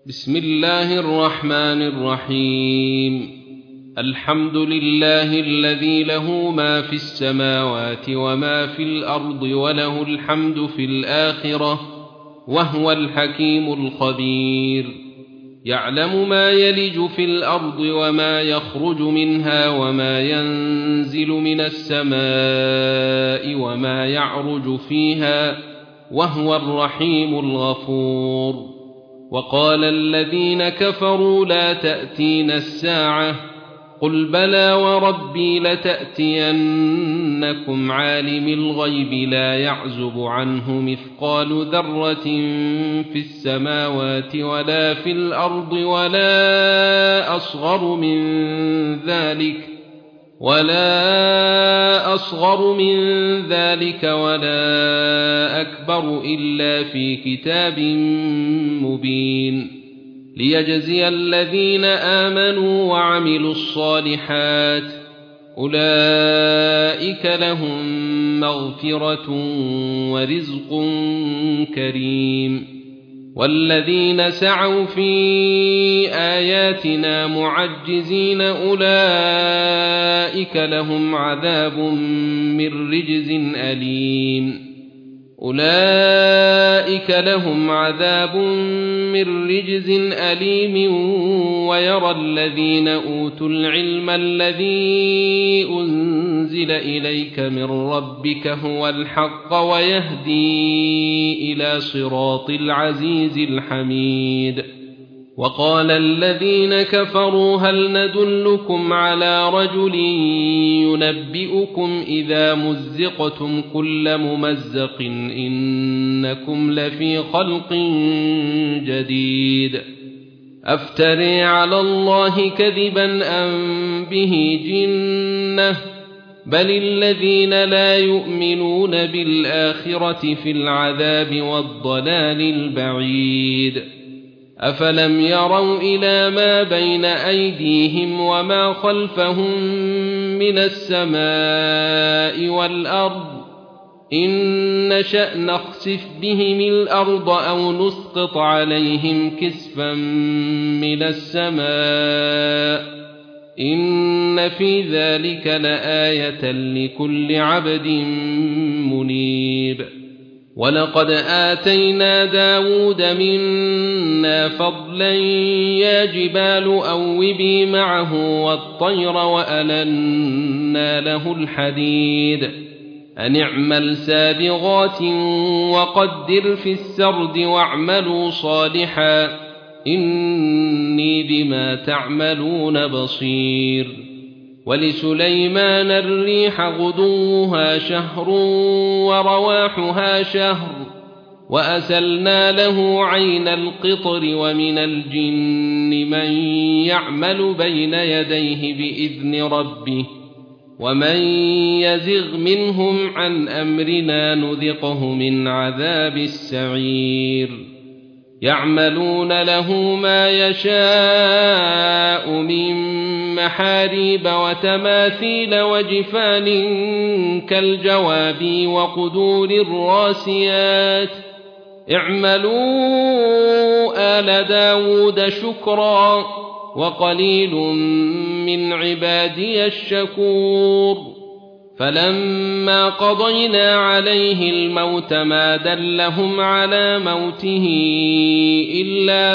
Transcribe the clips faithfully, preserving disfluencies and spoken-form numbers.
بسم الله الرحمن الرحيم. الحمد لله الذي له ما في السماوات وما في الأرض وله الحمد في الآخرة وهو الحكيم الخبير. يعلم ما يلج في الأرض وما يخرج منها وما ينزل من السماء وما يعرج فيها وهو الرحيم الغفور. وقال الذين كفروا لا تأتينا الساعة قل بلى وربي لتأتينكم عالم الغيب لا يعزب عنه مثقال ذرة في السماوات ولا في الأرض ولا أصغر من ذلك ولا أصغر من ذلك ولا أكبر إلا في كتاب مبين ليجزي الذين آمنوا وعملوا الصالحات أولئك لهم مغفرة ورزق كريم. والذين سعوا في آياتنا معجزين أولئك لهم عذاب من رجز أليم أولئك لهم عذاب من رجز أليم ويرى الذين أوتوا العلم الذي أنزل إليك من ربك هو الحق ويهدي إلى صراط العزيز الحميد. وقال الذين كفروا هل ندلكم على رجل ينبئكم إذا مزقتم كل ممزق إنكم لفي خلق جديد أفتري على الله كذبا أم به جنة بل الذين لا يؤمنون بالآخرة في العذاب والضلال البعيد. أفلم يروا إلى ما بين أيديهم وما خلفهم من السماء والأرض إن نشأ نخسف بهم الأرض أو نسقط عليهم كسفا من السماء إن في ذلك لآية لكل عبد منيب. ولقد آتينا داود منا فضلا يا جبال أوبي معه والطير وألنا له الحديد أن اعمل سابغات وقدر في السرد واعملوا صالحا إني بما تعملون بصير. ولسليمان الريح غدوها شهر ورواحها شهر وأسلنا له عين القطر ومن الجن من يعمل بين يديه بإذن ربه ومن يزغ منهم عن أمرنا نذقه من عذاب السعير. يعملون له ما يشاء من محاريب وتماثيل وجفان كالجواب وقدور الراسيات اعملوا آل داود شكرا وقليل من عبادي الشكور. فلما قضينا عليه الموت ما دلهم على موته إلا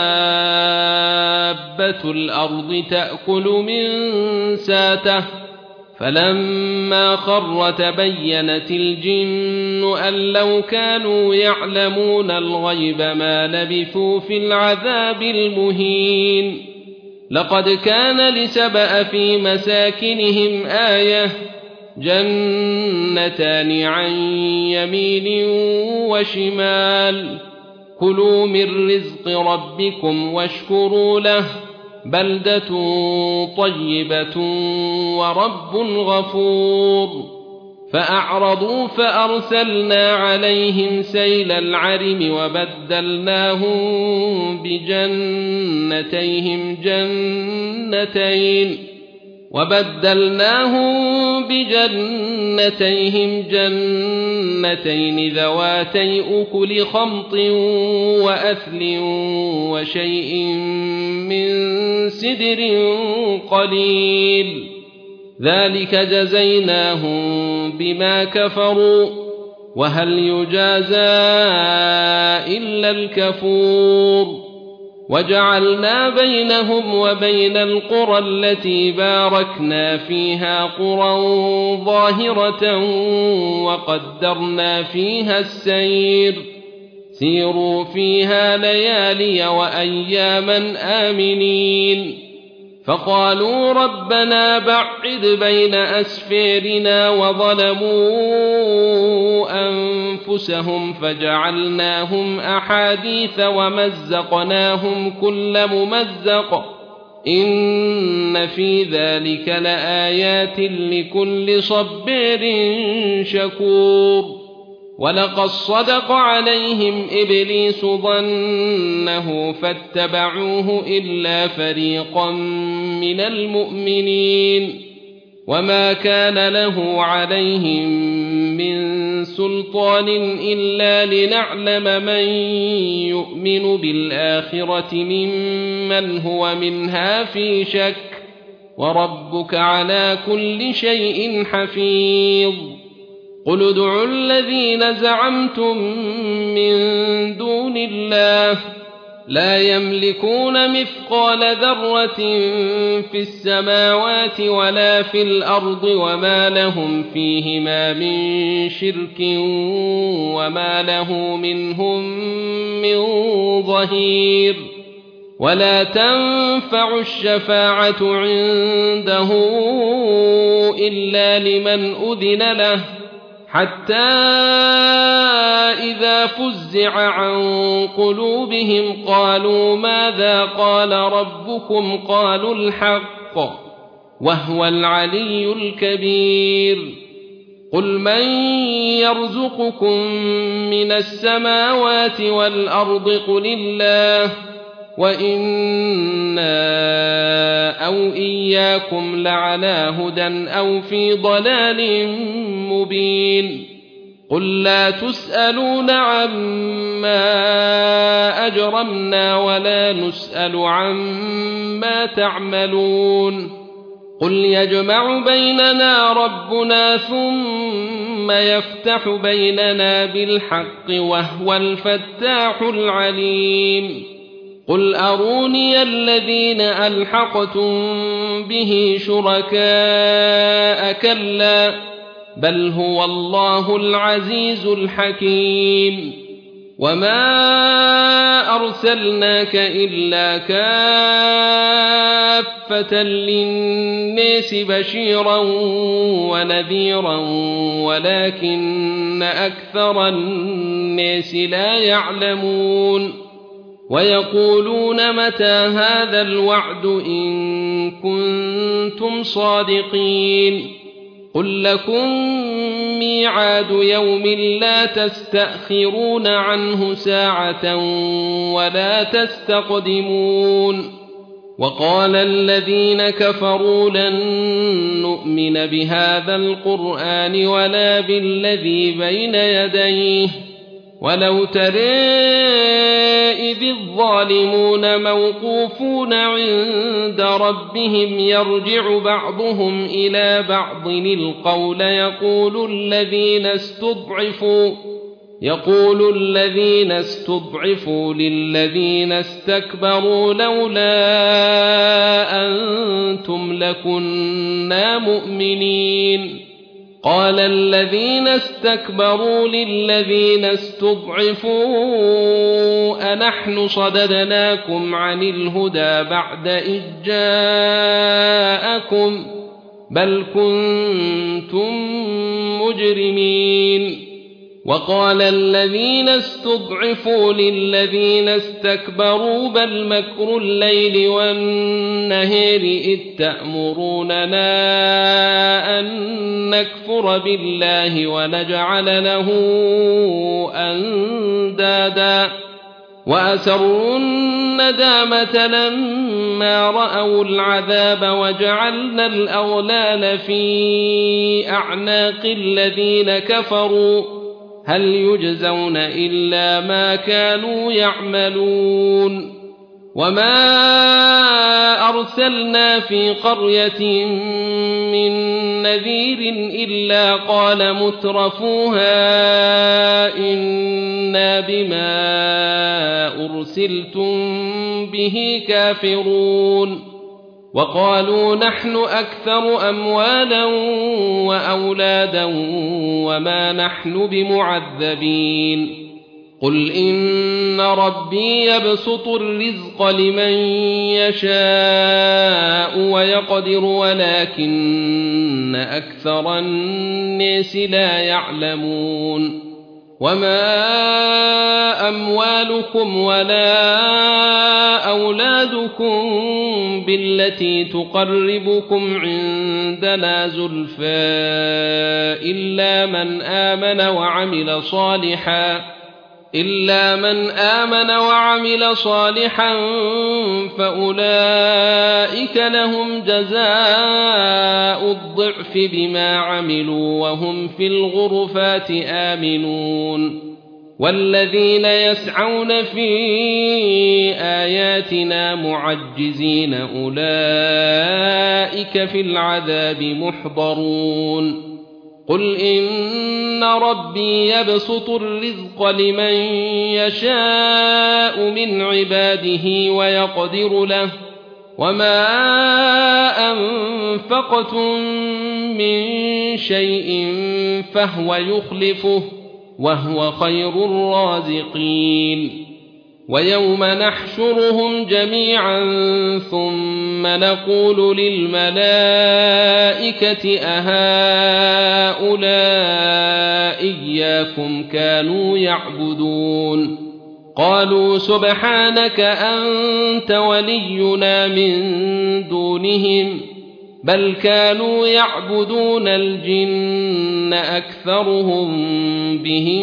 دابة الأرض تأكل من ساته فلما خر تبينت الجن أن لو كانوا يعلمون الغيب ما لبثوا في العذاب المهين. لقد كان لسبأ في مساكنهم آية جنتان عن يمين وشمال كلوا من رزق ربكم واشكروا له بلدة طيبة ورب غفور. فأعرضوا فأرسلنا عليهم سيل العرم وبدلناهم بجنتيهم جنتين وبدلناهم بجنتيهم جنتين ذواتي أكل خمط وأثل وشيء من سدر قليل ذلك جزيناهم بما كفروا وهل يجازى إلا الكفور وجعلنا بينهم وبين القرى التي باركنا فيها قرى ظاهرة وقدرنا فيها السير سيروا فيها ليالي وأياما آمنين فقالوا ربنا بعد بين أسفيرنا وظلموا أنفسهم فجعلناهم أحاديث ومزقناهم كل ممزق إن في ذلك لآيات لكل صبر شكور ولقد صدق عليهم إبليس ظنه فاتبعوه إلا فريقا من المؤمنين وما كان له عليهم من سلطان إلا لنعلم من يؤمن بالآخرة ممن هو منها في شك وربك على كل شيء حفيظ قل ادعوا الذين زعمتم من دون الله لا يملكون مثقال ذرة في السماوات ولا في الأرض وما لهم فيهما من شرك وما له منهم من ظهير ولا تنفع الشفاعة عنده إلا لمن أذن له حتى إذا فزع عن قلوبهم قالوا ماذا قال ربكم قالوا الحق وهو العلي الكبير قل من يرزقكم من السماوات والأرض قل الله وإنا أو إياكم لعلى هدى أو في ضلال مبين قل لا تسألون عما أجرمنا ولا نسأل عما تعملون قل يجمع بيننا ربنا ثم يفتح بيننا بالحق وهو الفتاح العليم قل أروني الذين ألحقتم به شركاء كلا بل هو الله العزيز الحكيم وما أرسلناك إلا كافة للناس بشيرا ونذيرا ولكن أكثر الناس لا يعلمون ويقولون متى هذا الوعد إن كنتم صادقين قل لكم ميعاد يوم لا تستأخرون عنه ساعة ولا تستقدمون وقال الذين كفروا لن نؤمن بهذا القرآن ولا بالذي بين يديه ولو ترى إذ الظالمون موقوفون عند ربهم يرجع بعضهم إلى بعض القول يقول الذين استضعفوا يقول الذين استضعفوا للذين استكبروا لولا أنتم لكنا مؤمنين قال الذين استكبروا للذين استضعفوا أنحن صددناكم عن الهدى بعد إذ جاءكم بل كنتم مجرمين وقال الذين استضعفوا للذين استكبروا بل مكر الليل والنهار إذ تأمروننا أن نكفر بالله ونجعل له أندادا وأسروا الندامة لما رأوا العذاب وجعلنا الأغلال في أعناق الذين كفروا هل يجزون إلا ما كانوا يعملون وما أرسلنا في قرية من نذير إلا قال مترفوها إنا بما أرسلتم به كافرون وقالوا نحن أكثر أموالا وأولادا وما نحن بمعذبين قل إن ربي يبسط الرزق لمن يشاء ويقدر ولكن أكثر الناس لا يعلمون وما أموالكم ولا أولادكم بالتي تقربكم عندنا زلفى إلا من آمن وعمل صالحا إلا من آمن وعمل صالحا فأولئك لهم جزاء الضعف بما عملوا وهم في الغرفات آمنون والذين يسعون في آياتنا معجزين أولئك في العذاب محضرون قل إن ربي يبسط الرزق لمن يشاء من عباده ويقدر له وما أنفقتم من شيء فهو يخلفه وهو خير الرازقين ويوم نحشرهم جميعا ثم نقول للملائكة أهؤلاء إياكم كانوا يعبدون قالوا سبحانك أنت ولينا من دونهم بل كانوا يعبدون الجن أكثرهم بهم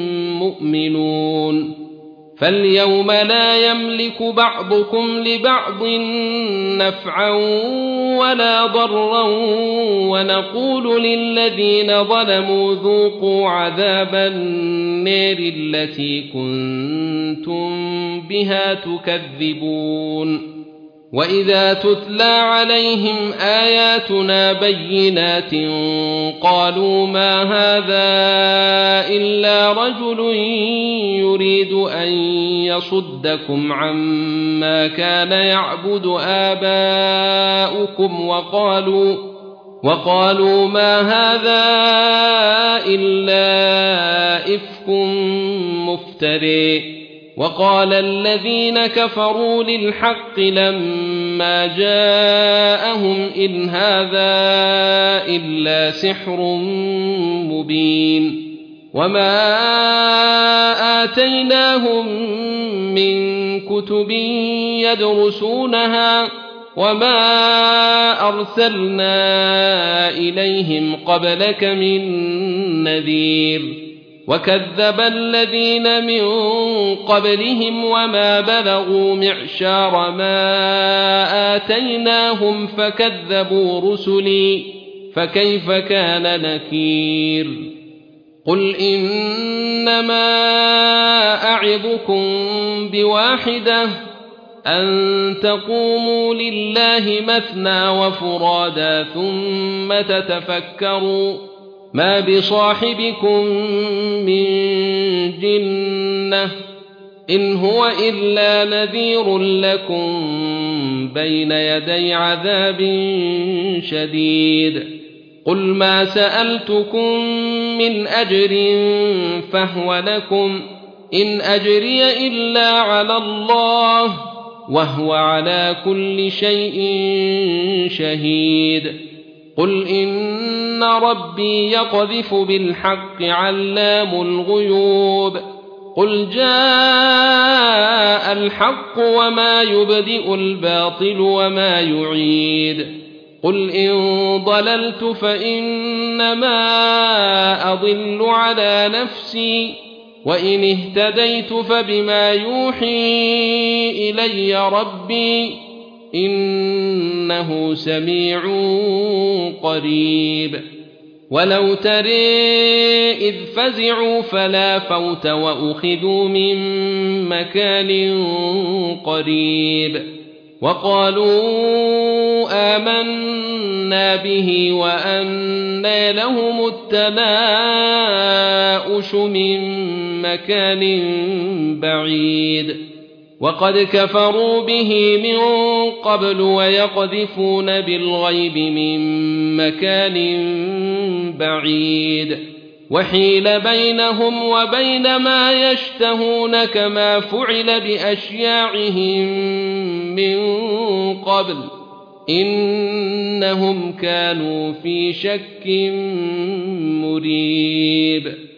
مؤمنون فاليوم لا يملك بعضكم لبعض نفعا ولا ضرا ونقول للذين ظلموا ذوقوا عذاب النار التي كنتم بها تكذبون وإذا تتلى عليهم آياتنا بينات قالوا ما هذا إلا رجل يريد أن يصدكم عما كان يعبد آباؤكم وقالوا وقالوا ما هذا إلا إفك مفتري وقال الذين كفروا للحق لما جاءهم إن هذا إلا سحر مبين وما آتيناهم من كتب يدرسونها وما أرسلنا إليهم قبلك من نذير وكذب الذين من قبلهم وما بلغوا معشار ما آتيناهم فكذبوا رسلي فكيف كان نكير قل إنما أعظكم بواحدة أن تقوموا لله مثنى وفرادا ثم تتفكروا ما بصاحبكم من جنة إن هو إلا نذير لكم بين يدي عذاب شديد قل ما سألتكم من أجر فهو لكم إن أجري إلا على الله وهو على كل شيء شهيد قل إن ربي يقذف بالحق علام الغيوب قل جاء الحق وما يبدئ الباطل وما يعيد قل إن ضللت فإنما أضل على نفسي وإن اهتديت فبما يوحي إلي ربي إنه سميع قريب ولو ترى إذ فزعوا فلا فوت وأخذوا من مكان قريب وقالوا آمنا به وأنى لهم التناؤش من مكان بعيد وقد كفروا به من قبل ويقذفون بالغيب من مكان بعيد وحيل بينهم وبين ما يشتهون كما فعل بأشياعهم من قبل إنهم كانوا في شك مريب